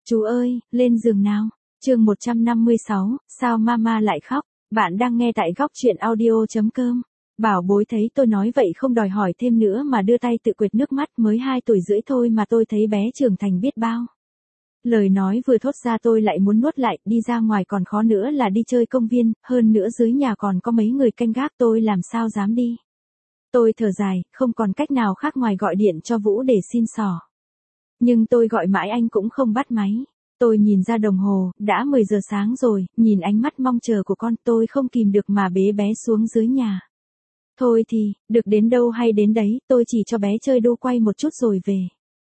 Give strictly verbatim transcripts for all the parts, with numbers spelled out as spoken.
Chú ơi, lên giường nào. Chương một trăm năm mươi sáu, sao mama lại khóc? Bạn đang nghe tại góc truyện audio chấm com. Bảo bối thấy tôi nói vậy không đòi hỏi thêm nữa mà đưa tay tự quệt nước mắt, mới hai tuổi rưỡi thôi mà tôi thấy bé trưởng thành biết bao. Lời nói vừa thốt ra tôi lại muốn nuốt lại, đi ra ngoài còn khó nữa là đi chơi công viên, hơn nữa dưới nhà còn có mấy người canh gác, tôi làm sao dám đi. Tôi thở dài, không còn cách nào khác ngoài gọi điện cho Vũ để xin xỏ. Nhưng tôi gọi mãi anh cũng không bắt máy. Tôi nhìn ra đồng hồ, đã mười giờ sáng rồi, nhìn ánh mắt mong chờ của con, tôi không kìm được mà bế bé xuống dưới nhà. Thôi thì, được đến đâu hay đến đấy, tôi chỉ cho bé chơi đu quay một chút rồi về.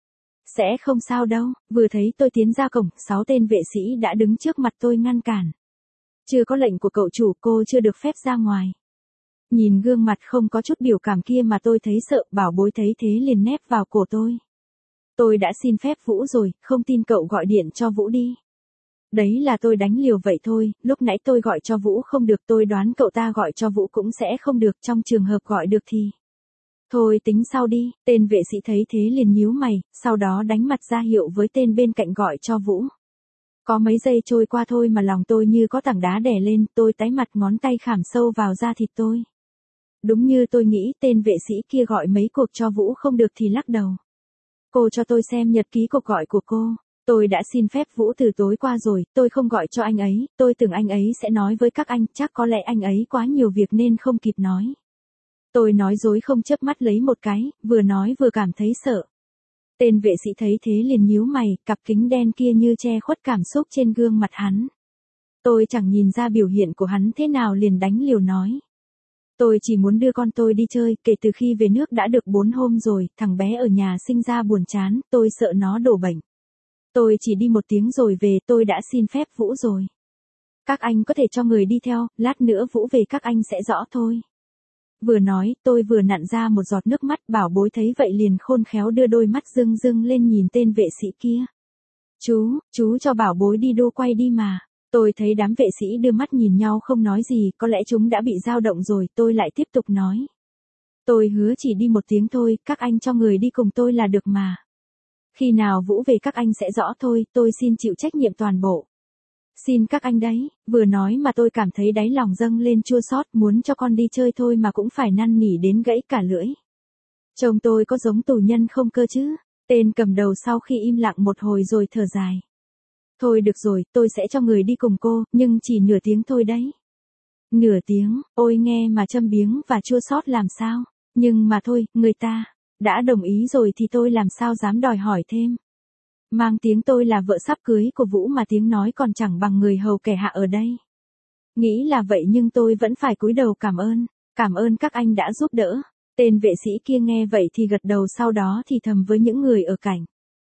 Sẽ không sao đâu. Vừa thấy tôi tiến ra cổng, sáu tên vệ sĩ đã đứng trước mặt tôi ngăn cản. Chưa có lệnh của cậu chủ, cô chưa được phép ra ngoài. Nhìn gương mặt không có chút biểu cảm kia mà tôi thấy sợ, bảo bối thấy thế liền nép vào cổ tôi. Tôi đã xin phép Vũ rồi, không tin cậu gọi điện cho Vũ đi. Đấy là tôi đánh liều vậy thôi, lúc nãy tôi gọi cho Vũ không được, tôi đoán cậu ta gọi cho Vũ cũng sẽ không được, trong trường hợp gọi được thì. Thôi tính sau đi, tên vệ sĩ thấy thế liền nhíu mày, sau đó đánh mặt ra hiệu với tên bên cạnh gọi cho Vũ. Có mấy giây trôi qua thôi mà lòng tôi như có tảng đá đè lên, tôi tái mặt, ngón tay khảm sâu vào da thịt tôi. Đúng như tôi nghĩ, tên vệ sĩ kia gọi mấy cuộc cho Vũ không được thì lắc đầu. Cô cho tôi xem nhật ký cuộc gọi của cô. Tôi đã xin phép Vũ từ tối qua rồi, tôi không gọi cho anh ấy, tôi tưởng anh ấy sẽ nói với các anh, chắc có lẽ anh ấy quá nhiều việc nên không kịp nói. Tôi nói dối không chớp mắt lấy một cái, vừa nói vừa cảm thấy sợ. Tên vệ sĩ thấy thế liền nhíu mày, cặp kính đen kia như che khuất cảm xúc trên gương mặt hắn. Tôi chẳng nhìn ra biểu hiện của hắn thế nào liền đánh liều nói. Tôi chỉ muốn đưa con tôi đi chơi, kể từ khi về nước đã được bốn hôm rồi, thằng bé ở nhà sinh ra buồn chán, tôi sợ nó đổ bệnh. Tôi chỉ đi một tiếng rồi về, tôi đã xin phép Vũ rồi. Các anh có thể cho người đi theo, lát nữa Vũ về các anh sẽ rõ thôi. Vừa nói, tôi vừa nặn ra một giọt nước mắt, bảo bối thấy vậy liền khôn khéo đưa đôi mắt rưng rưng lên nhìn tên vệ sĩ kia. Chú, chú cho bảo bối đi đu quay đi mà. Tôi thấy đám vệ sĩ đưa mắt nhìn nhau không nói gì, có lẽ chúng đã bị dao động rồi, tôi lại tiếp tục nói. Tôi hứa chỉ đi một tiếng thôi, các anh cho người đi cùng tôi là được mà. Khi nào Vũ về các anh sẽ rõ thôi, tôi xin chịu trách nhiệm toàn bộ. Xin các anh đấy, vừa nói mà tôi cảm thấy đáy lòng dâng lên chua xót, muốn cho con đi chơi thôi mà cũng phải năn nỉ đến gãy cả lưỡi. Chồng tôi có giống tù nhân không cơ chứ? Tên cầm đầu sau khi im lặng một hồi rồi thở dài. Thôi được rồi, tôi sẽ cho người đi cùng cô, nhưng chỉ nửa tiếng thôi đấy. Nửa tiếng, ôi nghe mà châm biếng và chua xót làm sao, nhưng mà thôi, người ta đã đồng ý rồi thì tôi làm sao dám đòi hỏi thêm. Mang tiếng tôi là vợ sắp cưới của Vũ mà tiếng nói còn chẳng bằng người hầu kẻ hạ ở đây. Nghĩ là vậy nhưng tôi vẫn phải cúi đầu cảm ơn, cảm ơn các anh đã giúp đỡ. Tên vệ sĩ kia nghe vậy thì gật đầu, sau đó thì thầm với những người ở cạnh.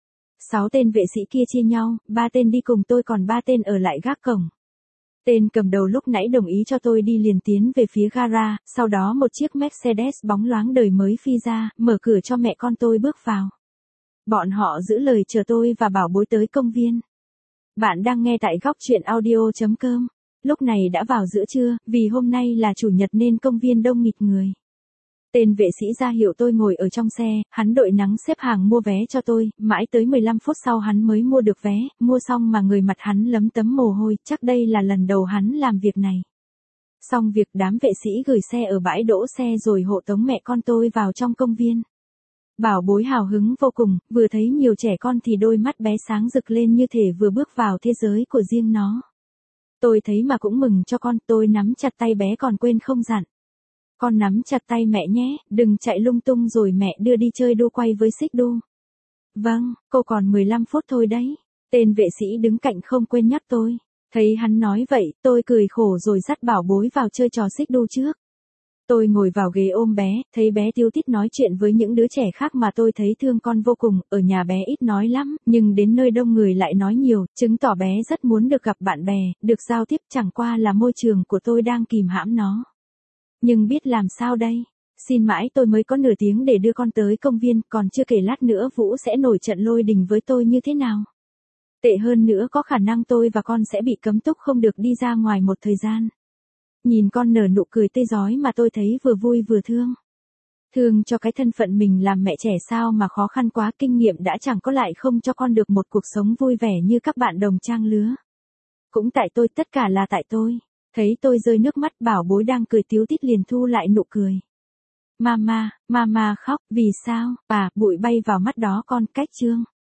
Sáu tên vệ sĩ kia chia nhau, ba tên đi cùng tôi còn ba tên ở lại gác cổng. Tên cầm đầu lúc nãy đồng ý cho tôi đi liền tiến về phía gara, sau đó một chiếc Mercedes bóng loáng đời mới phi ra, mở cửa cho mẹ con tôi bước vào. Bọn họ giữ lời chờ tôi và bảo bối tới công viên. Bạn đang nghe tại góc truyện audio chấm com. Lúc này đã vào giữa trưa, vì hôm nay là chủ nhật nên công viên đông nghịt người. Tên vệ sĩ ra hiệu tôi ngồi ở trong xe, hắn đội nắng xếp hàng mua vé cho tôi, mãi tới mười lăm phút sau hắn mới mua được vé, mua xong mà người mặt hắn lấm tấm mồ hôi, chắc đây là lần đầu hắn làm việc này. Xong việc đám vệ sĩ gửi xe ở bãi đỗ xe rồi hộ tống mẹ con tôi vào trong công viên. Bảo bối hào hứng vô cùng, vừa thấy nhiều trẻ con thì đôi mắt bé sáng rực lên như thể vừa bước vào thế giới của riêng nó. Tôi thấy mà cũng mừng cho con, tôi nắm chặt tay bé còn quên không dặn. Con nắm chặt tay mẹ nhé, đừng chạy lung tung rồi mẹ đưa đi chơi đu quay với xích đu. Vâng, cô còn mười lăm phút thôi đấy. Tên vệ sĩ đứng cạnh không quên nhắc tôi. Thấy hắn nói vậy, tôi cười khổ rồi dắt bảo bối vào chơi trò xích đu trước. Tôi ngồi vào ghế ôm bé, thấy bé tiêu tít nói chuyện với những đứa trẻ khác mà tôi thấy thương con vô cùng, ở nhà bé ít nói lắm, nhưng đến nơi đông người lại nói nhiều, chứng tỏ bé rất muốn được gặp bạn bè, được giao tiếp, chẳng qua là môi trường của tôi đang kìm hãm nó. Nhưng biết làm sao đây? Xin mãi tôi mới có nửa tiếng để đưa con tới công viên, còn chưa kể lát nữa Vũ sẽ nổi trận lôi đình với tôi như thế nào. Tệ hơn nữa có khả năng tôi và con sẽ bị cấm túc không được đi ra ngoài một thời gian. Nhìn con nở nụ cười tươi rói mà tôi thấy vừa vui vừa thương. Thương cho cái thân phận mình làm mẹ trẻ sao mà khó khăn quá, kinh nghiệm đã chẳng có lại không cho con được một cuộc sống vui vẻ như các bạn đồng trang lứa. Cũng tại tôi, tất cả là tại tôi. Thấy tôi rơi nước mắt, bảo bối đang cười tíu tít liền thu lại nụ cười. Mama, mama khóc, vì sao? Bà, bụi bay vào mắt đó con, cách chương.